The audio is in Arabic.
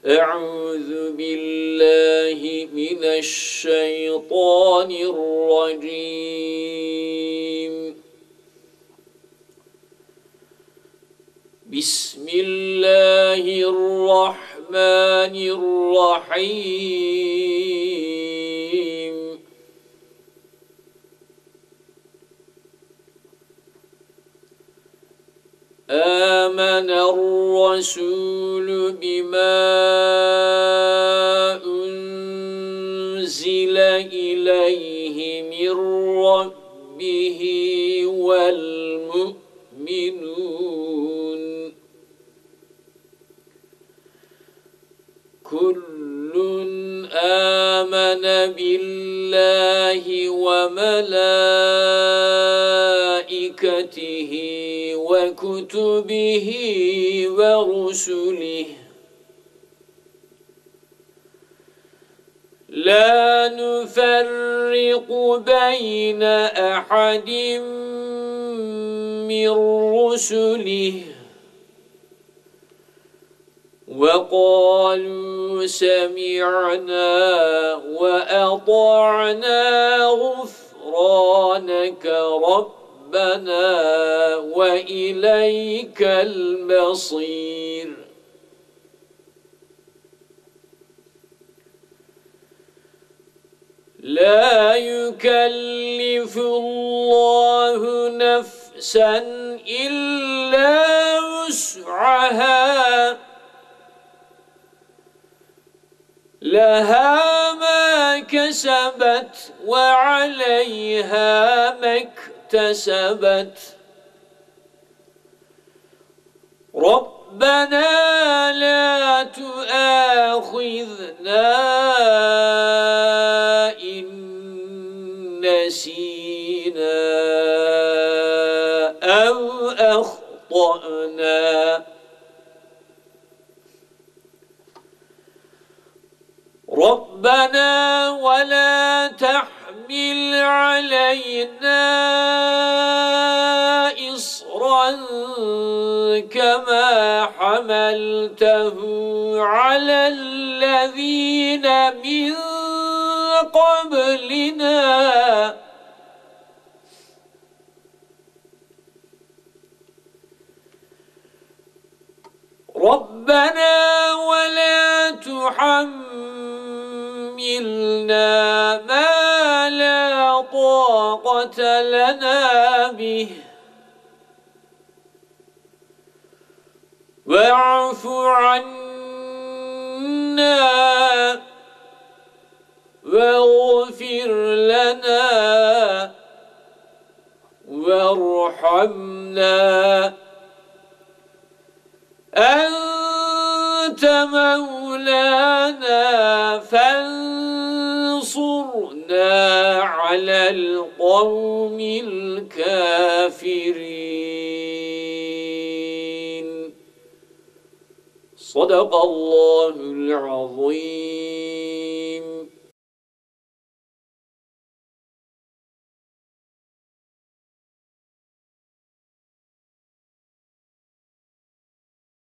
أعوذ بالله من الشيطان الرجيم. بسم الله الرحمن الرحيم. آمن الرسول بما أنزل إليه من ربه والمؤمنون كل آمن بالله وملائكته وكتبه ورسله لا نفرق بين أحد من رسله وقالوا سمعنا وأطعنا غفرانك ربنا وإليك المصير. لا يكلف الله نفسا إلا وسعها لها ما كسبت وعليها ما اكتسبت ربنا لا تؤاخذنا إن نسينا أو أخطأنا ربنا ولا تحمل علينا إصرا كما حملته على الذين من قبلنا ربنا ولا تحملنا ما لا طاقة لنا به واعف عنا واغفر لنا وارحمنا أنت مولانا فانصرنا على القوم الكافرين. صدق الله العظيم.